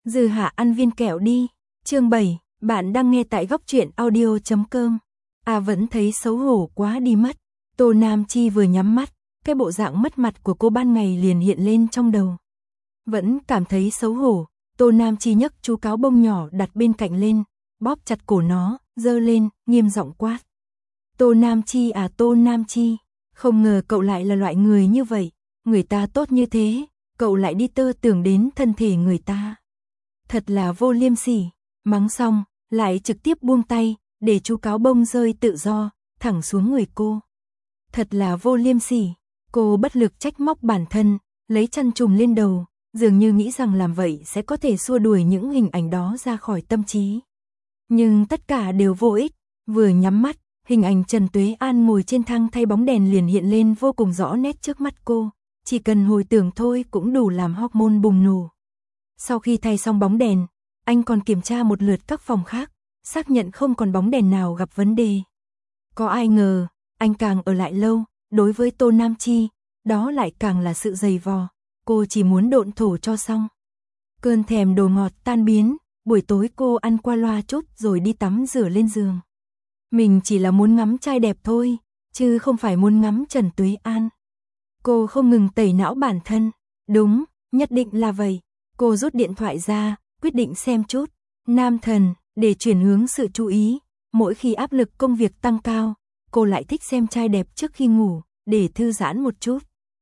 Dư Hạ ăn viên kẹo đi. Chương 7, bạn đang nghe tại góc truyện audio.com. Vẫn thấy xấu hổ quá đi mất. Tô Nam Chi vừa nhắm mắt, cái bộ dạng mất mặt của cô ban ngày liền hiện lên trong đầu. Vẫn cảm thấy xấu hổ, Tô Nam Chi nhấc chú cáo bông nhỏ đặt bên cạnh lên, bóp chặt cổ nó, giơ lên, nghiêm giọng quát. Tô Nam Chi à, Tô Nam Chi, không ngờ cậu lại là loại người như vậy, người ta tốt như thế, cậu lại đi tơ tưởng đến thân thể người ta. Thật là vô liêm sỉ. Mắng xong, lại trực tiếp buông tay, để chú cáo bông rơi tự do, thẳng xuống người cô. Thật là vô liêm sỉ. Cô bất lực trách móc bản thân, lấy chăn trùm lên đầu, dường như nghĩ rằng làm vậy sẽ có thể xua đuổi những hình ảnh đó ra khỏi tâm trí. Nhưng tất cả đều vô ích. Vừa nhắm mắt, hình ảnh Trần Tuế An ngồi trên thang thay bóng đèn liền hiện lên vô cùng rõ nét trước mắt cô. Chỉ cần hồi tưởng thôi cũng đủ làm hormone bùng nổ. Sau khi thay xong bóng đèn, anh còn kiểm tra một lượt các phòng khác, xác nhận không còn bóng đèn nào gặp vấn đề. Có ai ngờ, anh càng ở lại lâu, đối với Tô Nam Chi, đó lại càng là sự dày vò, cô chỉ muốn độn thổ cho xong. Cơn thèm đồ ngọt tan biến, buổi tối cô ăn qua loa chút rồi đi tắm rửa lên giường. Mình chỉ là muốn ngắm trai đẹp thôi, chứ không phải muốn ngắm Trần Tuế An. Cô không ngừng tẩy não bản thân, đúng, nhất định là vậy. Cô rút điện thoại ra, quyết định xem chút Nam Thần, để chuyển hướng sự chú ý. Mỗi khi áp lực công việc tăng cao, cô lại thích xem trai đẹp trước khi ngủ, để thư giãn một chút.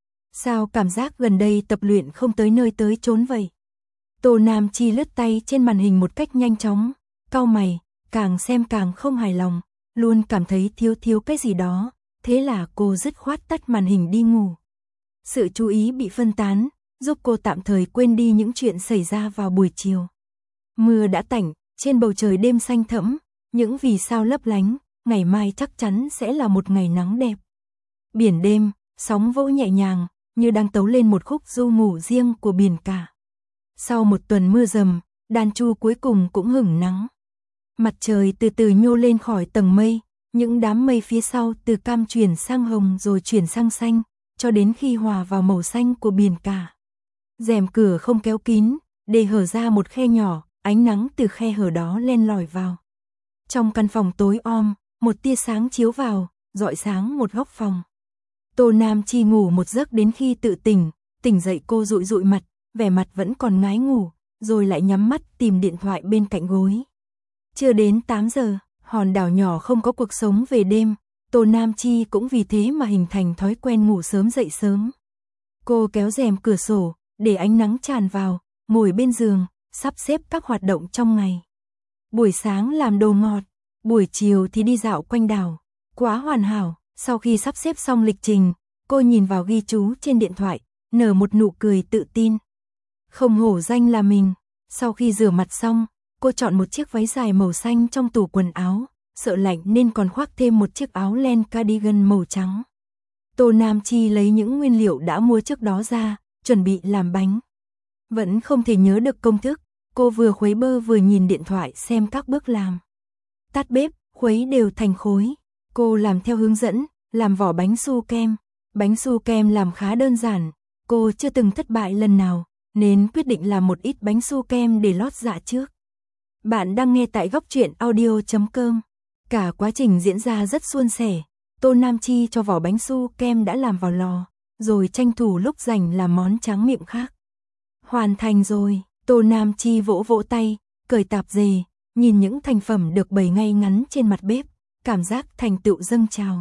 Sao cảm giác gần đây tập luyện không tới nơi tới chốn vậy? Tô Nam Chi lướt tay trên màn hình một cách nhanh chóng, cau mày, càng xem càng không hài lòng, luôn cảm thấy thiếu cái gì đó, thế là cô dứt khoát tắt màn hình đi ngủ. Sự chú ý bị phân tán, giúp cô tạm thời quên đi những chuyện xảy ra vào buổi chiều. Mưa đã tạnh, trên bầu trời đêm xanh thẫm, những vì sao lấp lánh, ngày mai chắc chắn sẽ là một ngày nắng đẹp. Biển đêm, sóng vỗ nhẹ nhàng, như đang tấu lên một khúc du ngủ riêng của biển cả. Sau một tuần mưa dầm, Đan Chu cuối cùng cũng hửng nắng. Mặt trời từ từ nhô lên khỏi tầng mây, những đám mây phía sau từ cam chuyển sang hồng rồi chuyển sang xanh, cho đến khi hòa vào màu xanh của biển cả. Rèm cửa không kéo kín, để hở ra một khe nhỏ, ánh nắng từ khe hở đó len lỏi vào. Trong căn phòng tối om, một tia sáng chiếu vào, rọi sáng một góc phòng. Tô Nam Chi ngủ một giấc đến khi tự tỉnh, tỉnh dậy cô dụi mặt, vẻ mặt vẫn còn ngái ngủ, rồi lại nhắm mắt tìm điện thoại bên cạnh gối. Chưa đến 8 giờ, hòn đảo nhỏ không có cuộc sống về đêm, Tô Nam Chi cũng vì thế mà hình thành thói quen ngủ sớm dậy sớm. Cô kéo rèm cửa sổ, để ánh nắng tràn vào, ngồi bên giường, sắp xếp các hoạt động trong ngày. Buổi sáng làm đồ ngọt, buổi chiều thì đi dạo quanh đảo, quá hoàn hảo. Sau khi sắp xếp xong lịch trình, cô nhìn vào ghi chú trên điện thoại, nở một nụ cười tự tin. Không hổ danh là mình. Sau khi rửa mặt xong, cô chọn một chiếc váy dài màu xanh trong tủ quần áo, sợ lạnh nên còn khoác thêm một chiếc áo len cardigan màu trắng. Tô Nam Chi lấy những nguyên liệu đã mua trước đó ra, chuẩn bị làm bánh. Vẫn không thể nhớ được công thức, cô vừa khuấy bơ vừa nhìn điện thoại xem các bước làm. Tắt bếp, khuấy đều thành khối. Cô làm theo hướng dẫn, làm vỏ bánh su kem. Bánh su kem làm khá đơn giản, cô chưa từng thất bại lần nào, nên quyết định làm một ít bánh su kem để lót dạ trước. Bạn đang nghe tại góc truyện audio.com. Cả quá trình diễn ra rất suôn sẻ. Tô Nam Chi cho vỏ bánh su kem đã làm vào lò, rồi tranh thủ lúc rảnh làm món tráng miệng khác. Hoàn thành rồi, Tô Nam Chi vỗ vỗ tay, cởi tạp dề, nhìn những thành phẩm được bày ngay ngắn trên mặt bếp, cảm giác thành tựu dâng trào.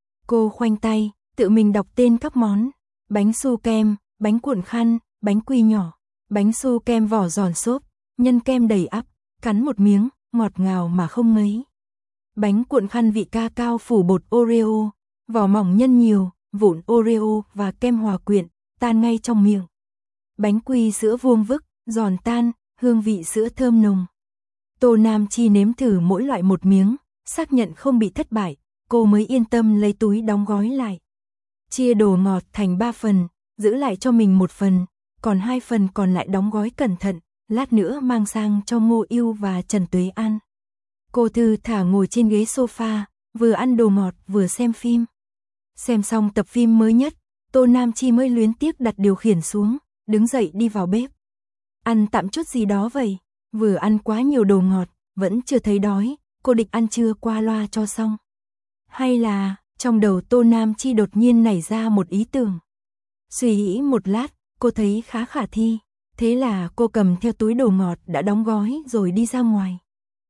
Cô khoanh tay, tự mình đọc tên các món: bánh su kem, bánh cuộn khăn, bánh quy nhỏ, bánh su kem vỏ giòn xốp, nhân kem đầy ắp, cắn một miếng, ngọt ngào mà không ngấy. Bánh cuộn khăn vị ca cao phủ bột Oreo, vỏ mỏng nhân nhiều, vụn Oreo và kem hòa quyện, tan ngay trong miệng. Bánh quy sữa vuông vức, giòn tan, hương vị sữa thơm nồng. Tô Nam Chi nếm thử mỗi loại một miếng, xác nhận không bị thất bại, cô mới yên tâm lấy túi đóng gói lại. Chia đồ ngọt thành 3 phần, giữ lại cho mình 1 phần, còn 2 phần còn lại đóng gói cẩn thận, lát nữa mang sang cho Ngô Yêu và Trần Tuế An. Cô thư thả ngồi trên ghế sofa, vừa ăn đồ ngọt vừa xem phim. Xem xong tập phim mới nhất, Tô Nam Chi mới luyến tiếc đặt điều khiển xuống, đứng dậy đi vào bếp. Ăn tạm chút gì đó vậy, vừa ăn quá nhiều đồ ngọt, vẫn chưa thấy đói, cô định ăn trưa qua loa cho xong. Hay là, trong đầu Tô Nam Chi đột nhiên nảy ra một ý tưởng. Suy nghĩ một lát, cô thấy khá khả thi, thế là cô cầm theo túi đồ ngọt đã đóng gói rồi đi ra ngoài.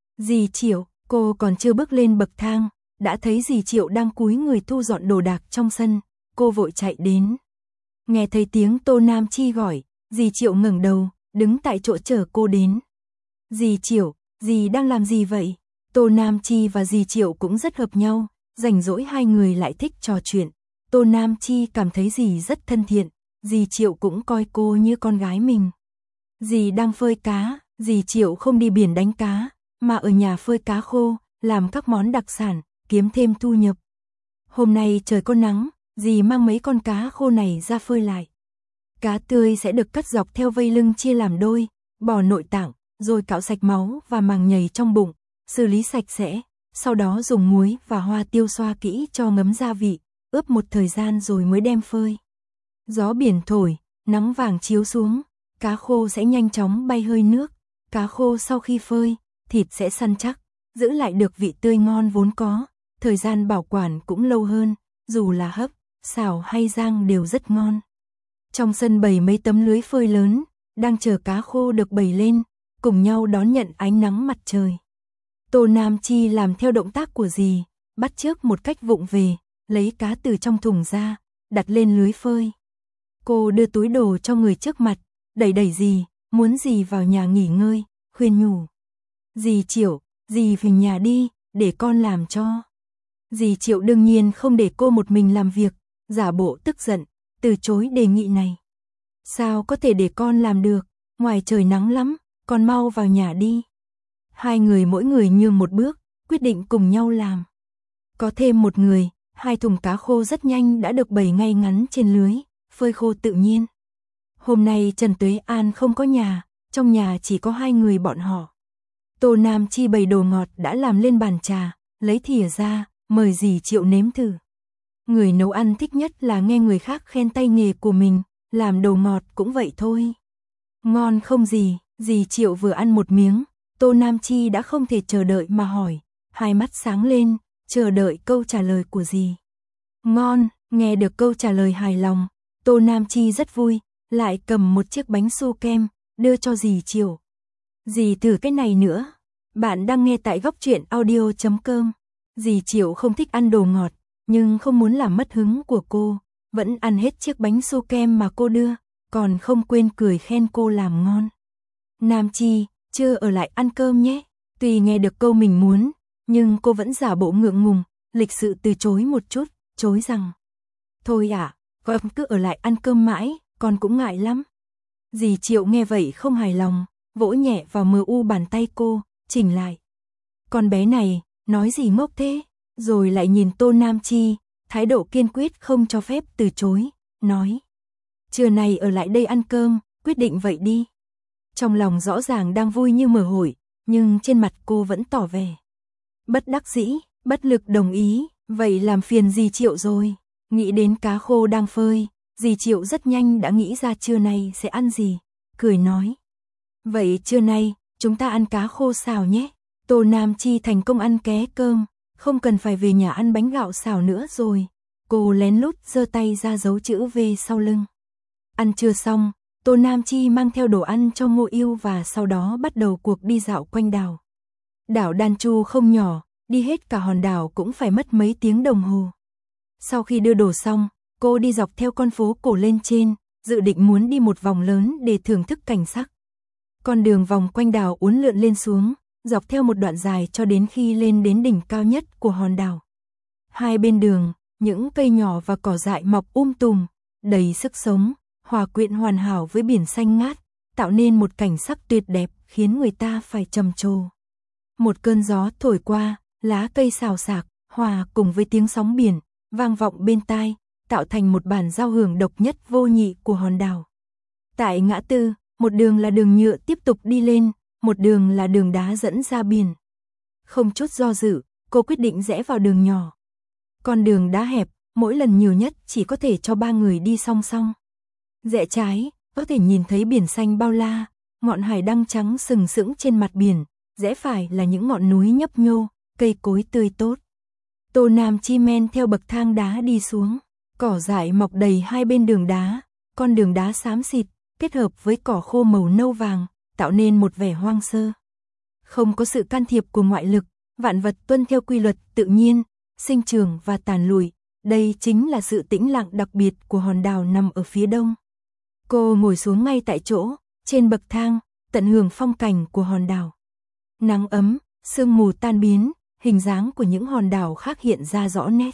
Dì Triệu, cô còn chưa bước lên bậc thang, đã thấy dì Triệu đang cúi người thu dọn đồ đạc trong sân, cô vội chạy đến. Nghe thấy tiếng Tô Nam Chi gọi, dì Triệu ngẩng đầu, đứng tại chỗ chờ cô đến. Dì Triệu, dì đang làm gì vậy? Tô Nam Chi và dì Triệu cũng rất hợp nhau, rảnh rỗi hai người lại thích trò chuyện. Tô Nam Chi cảm thấy dì rất thân thiện, dì Triệu cũng coi cô như con gái mình. Dì đang phơi cá, dì Triệu không đi biển đánh cá, mà ở nhà phơi cá khô, làm các món đặc sản, kiếm thêm thu nhập. Hôm nay trời có nắng, dì mang mấy con cá khô này ra phơi lại. Cá tươi sẽ được cắt dọc theo vây lưng chia làm đôi, bỏ nội tạng, rồi cạo sạch máu và màng nhầy trong bụng, xử lý sạch sẽ, sau đó dùng muối và hoa tiêu xoa kỹ cho ngấm gia vị, ướp một thời gian rồi mới đem phơi. Gió biển thổi, nắng vàng chiếu xuống, cá khô sẽ nhanh chóng bay hơi nước, cá khô sau khi phơi, thịt sẽ săn chắc, giữ lại được vị tươi ngon vốn có, thời gian bảo quản cũng lâu hơn, dù là hấp, xào hay rang đều rất ngon. Trong sân bày mấy tấm lưới phơi lớn, đang chờ cá khô được bày lên, cùng nhau đón nhận ánh nắng mặt trời. Tô Nam Chi làm theo động tác của dì, bắt chước một cách vụng về, lấy cá từ trong thùng ra, đặt lên lưới phơi. Cô đưa túi đồ cho người trước mặt, đẩy đẩy dì, muốn dì vào nhà nghỉ ngơi, khuyên nhủ. Dì Triệu, dì về nhà đi, để con làm cho. Dì Triệu đương nhiên không để cô một mình làm việc, giả bộ tức giận, từ chối đề nghị này. Sao có thể để con làm được, ngoài trời nắng lắm, con mau vào nhà đi. Hai người mỗi người nhường một bước, quyết định cùng nhau làm. Có thêm một người, hai thùng cá khô rất nhanh đã được bày ngay ngắn trên lưới, phơi khô tự nhiên. Hôm nay Trần Tuế An không có nhà, trong nhà chỉ có hai người bọn họ. Tô Nam Chi bày đồ ngọt đã làm lên bàn trà, lấy thìa ra, mời dì Triệu nếm thử. Người nấu ăn thích nhất là nghe người khác khen tay nghề của mình, làm đồ ngọt cũng vậy thôi. Ngon không dì Triệu vừa ăn một miếng, Tô Nam Chi đã không thể chờ đợi mà hỏi, hai mắt sáng lên, chờ đợi câu trả lời của dì. Ngon, nghe được câu trả lời hài lòng, Tô Nam Chi rất vui, lại cầm một chiếc bánh su kem, đưa cho dì Triệu. Dì thử cái này nữa. Bạn đang nghe tại góc truyện audio.com. Dì Triệu không thích ăn đồ ngọt, nhưng không muốn làm mất hứng của cô, vẫn ăn hết chiếc bánh su kem mà cô đưa, còn không quên cười khen cô làm ngon. Nam Chi, chưa ở lại ăn cơm nhé. Tuy nghe được câu mình muốn, nhưng cô vẫn giả bộ ngượng ngùng, lịch sự từ chối một chút, chối rằng. Thôi ạ, con cứ ở lại ăn cơm mãi, con cũng ngại lắm. Dì Triệu nghe vậy không hài lòng, vỗ nhẹ vào mờ u bàn tay cô, chỉnh lại. Con bé này, nói gì ngốc thế? Rồi lại nhìn Tô Nam Chi, thái độ kiên quyết không cho phép từ chối, nói. Trưa này ở lại đây ăn cơm, quyết định vậy đi. Trong lòng rõ ràng đang vui như mở hội, nhưng trên mặt cô vẫn tỏ vẻ. Bất đắc dĩ, bất lực đồng ý, vậy làm phiền dì Triệu rồi. Nghĩ đến cá khô đang phơi, dì Triệu rất nhanh đã nghĩ ra trưa nay sẽ ăn gì, cười nói. Vậy trưa nay, chúng ta ăn cá khô xào nhé. Tô Nam Chi thành công ăn ké cơm, không cần phải về nhà ăn bánh gạo xào nữa rồi. Cô lén lút giơ tay ra dấu chữ V sau lưng. Ăn trưa xong, Tô Nam Chi mang theo đồ ăn cho Ngô Yêu và sau đó bắt đầu cuộc đi dạo quanh đảo. Đảo Đan Chu không nhỏ, đi hết cả hòn đảo cũng phải mất mấy tiếng đồng hồ. Sau khi đưa đồ xong, cô đi dọc theo con phố cổ lên trên, dự định muốn đi một vòng lớn để thưởng thức cảnh sắc. Con đường vòng quanh đảo uốn lượn lên xuống, dọc theo một đoạn dài cho đến khi lên đến đỉnh cao nhất của hòn đảo. Hai bên đường, những cây nhỏ và cỏ dại mọc tùm, đầy sức sống, hòa quyện hoàn hảo với biển xanh ngát, tạo nên một cảnh sắc tuyệt đẹp khiến người ta phải trầm trồ. Một cơn gió thổi qua, lá cây xào xạc, hòa cùng với tiếng sóng biển, vang vọng bên tai, tạo thành một bản giao hưởng độc nhất vô nhị của hòn đảo. Tại ngã tư, một đường là đường nhựa tiếp tục đi lên, một đường là đường đá dẫn ra biển. Không chút do dự, cô quyết định rẽ vào đường nhỏ. Con đường đá hẹp, mỗi lần nhiều nhất chỉ có thể cho 3 người đi song song. Rẽ trái, có thể nhìn thấy biển xanh bao la, ngọn hải đăng trắng sừng sững trên mặt biển, rẽ phải là những ngọn núi nhấp nhô, cây cối tươi tốt. Tô Nam Chi men theo bậc thang đá đi xuống, cỏ dại mọc đầy hai bên đường đá, con đường đá xám xịt, kết hợp với cỏ khô màu nâu vàng, tạo nên một vẻ hoang sơ. Không có sự can thiệp của ngoại lực, vạn vật tuân theo quy luật tự nhiên, sinh trưởng và tàn lụi, đây chính là sự tĩnh lặng đặc biệt của hòn đảo nằm ở phía đông. Cô ngồi xuống ngay tại chỗ, trên bậc thang, tận hưởng phong cảnh của hòn đảo. Nắng ấm, sương mù tan biến, hình dáng của những hòn đảo khác hiện ra rõ nét.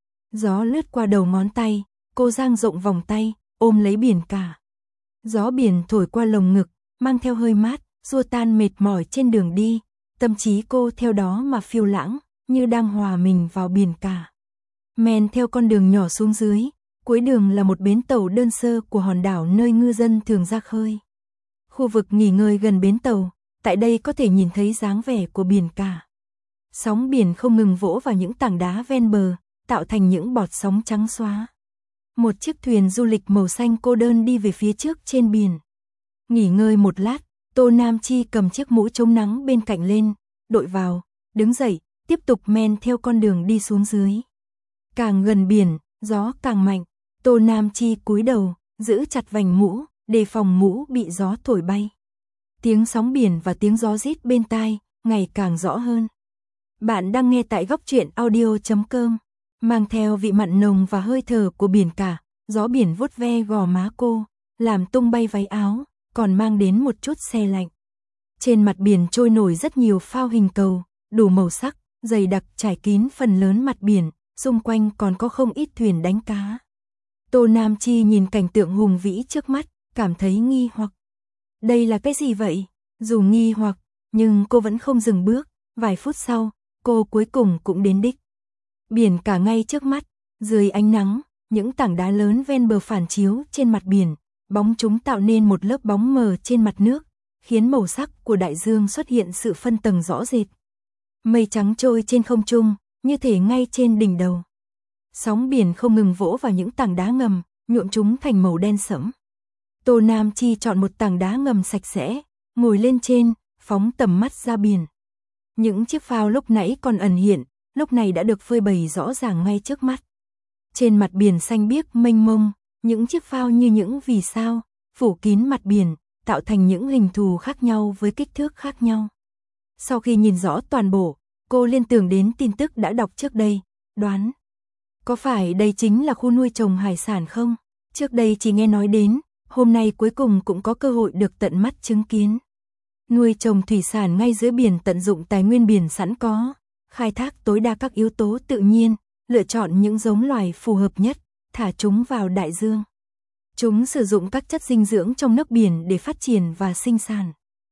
Gió lướt qua đầu ngón tay, cô dang rộng vòng tay, ôm lấy biển cả. Gió biển thổi qua lồng ngực, mang theo hơi mát, xua tan mệt mỏi trên đường đi, tâm trí cô theo đó mà phiêu lãng, như đang hòa mình vào biển cả. Men theo con đường nhỏ xuống dưới, cuối đường là một bến tàu đơn sơ của hòn đảo nơi ngư dân thường ra khơi. Khu vực nghỉ ngơi gần bến tàu, tại đây có thể nhìn thấy dáng vẻ của biển cả. Sóng biển không ngừng vỗ vào những tảng đá ven bờ, tạo thành những bọt sóng trắng xóa. Một chiếc thuyền du lịch màu xanh cô đơn đi về phía trước trên biển. Nghỉ ngơi một lát, Tô Nam Chi cầm chiếc mũ chống nắng bên cạnh lên, đội vào, đứng dậy, tiếp tục men theo con đường đi xuống dưới. Càng gần biển, gió càng mạnh, Tô Nam Chi cúi đầu, giữ chặt vành mũ, đề phòng mũ bị gió thổi bay. Tiếng sóng biển và tiếng gió rít bên tai, ngày càng rõ hơn. Bạn đang nghe tại Góc Truyện Audio.com, mang theo vị mặn nồng và hơi thở của biển cả, gió biển vuốt ve gò má cô, làm tung bay váy áo, còn mang đến một chút se lạnh. Trên mặt biển trôi nổi rất nhiều phao hình cầu, đủ màu sắc, dày đặc trải kín phần lớn mặt biển, xung quanh còn có không ít thuyền đánh cá. Tô Nam Chi nhìn cảnh tượng hùng vĩ trước mắt, cảm thấy nghi hoặc. Đây là cái gì vậy? Dù nghi hoặc, nhưng cô vẫn không dừng bước, vài phút sau, cô cuối cùng cũng đến đích. Biển cả ngay trước mắt, dưới ánh nắng, những tảng đá lớn ven bờ phản chiếu trên mặt biển, bóng chúng tạo nên một lớp bóng mờ trên mặt nước, khiến màu sắc của đại dương xuất hiện sự phân tầng rõ rệt. Mây trắng trôi trên không trung, như thể ngay trên đỉnh đầu. Sóng biển không ngừng vỗ vào những tảng đá ngầm, nhuộm chúng thành màu đen sẫm. Tô Nam Chi chọn một tảng đá ngầm sạch sẽ, ngồi lên trên, phóng tầm mắt ra biển. Những chiếc phao lúc nãy còn ẩn hiện, lúc này đã được phơi bày rõ ràng ngay trước mắt. Trên mặt biển xanh biếc mênh mông, những chiếc phao như những vì sao, phủ kín mặt biển, tạo thành những hình thù khác nhau với kích thước khác nhau. Sau khi nhìn rõ toàn bộ, cô liên tưởng đến tin tức đã đọc trước đây, đoán. Có phải đây chính là khu nuôi trồng hải sản không? Trước đây chỉ nghe nói đến, hôm nay cuối cùng cũng có cơ hội được tận mắt chứng kiến. Nuôi trồng thủy sản ngay dưới biển, tận dụng tài nguyên biển sẵn có, khai thác tối đa các yếu tố tự nhiên, lựa chọn những giống loài phù hợp nhất, thả chúng vào đại dương. Chúng sử dụng các chất dinh dưỡng trong nước biển để phát triển và sinh sản.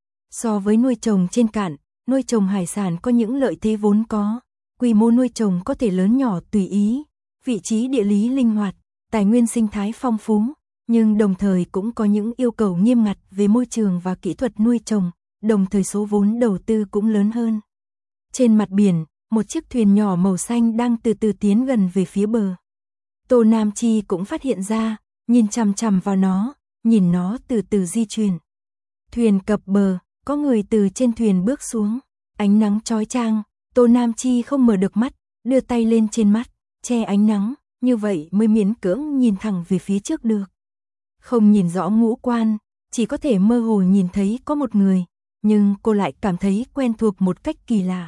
So với nuôi trồng trên cạn, nuôi trồng hải sản có những lợi thế vốn có, quy mô nuôi trồng có thể lớn nhỏ tùy ý, vị trí địa lý linh hoạt, tài nguyên sinh thái phong phú, nhưng đồng thời cũng có những yêu cầu nghiêm ngặt về môi trường và kỹ thuật nuôi trồng, đồng thời số vốn đầu tư cũng lớn hơn. Trên mặt biển, một chiếc thuyền nhỏ màu xanh đang từ từ tiến gần về phía bờ. Tô Nam Chi cũng phát hiện ra, nhìn chằm chằm vào nó, nhìn nó từ từ di chuyển. Thuyền cập bờ, có người từ trên thuyền bước xuống, ánh nắng chói chang, Tô Nam Chi không mở được mắt, đưa tay lên trên mắt, che ánh nắng, như vậy mới miễn cưỡng nhìn thẳng về phía trước được. Không nhìn rõ ngũ quan, chỉ có thể mơ hồ nhìn thấy có một người, nhưng cô lại cảm thấy quen thuộc một cách kỳ lạ.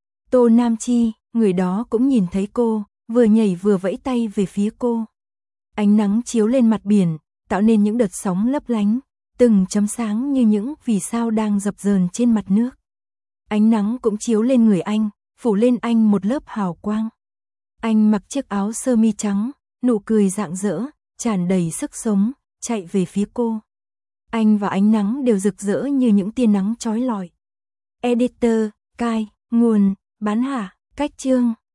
Tô Nam Chi, người đó cũng nhìn thấy cô, vừa nhảy vừa vẫy tay về phía cô. Ánh nắng chiếu lên mặt biển, tạo nên những đợt sóng lấp lánh, từng chấm sáng như những vì sao đang dập dờn trên mặt nước. Ánh nắng cũng chiếu lên người anh, phủ lên anh một lớp hào quang. Anh mặc chiếc áo sơ mi trắng, nụ cười rạng rỡ, tràn đầy sức sống, chạy về phía cô. Anh và ánh nắng đều rực rỡ như những tia nắng chói lọi. Editor, cai, nguồn, bán hạ, cách chương.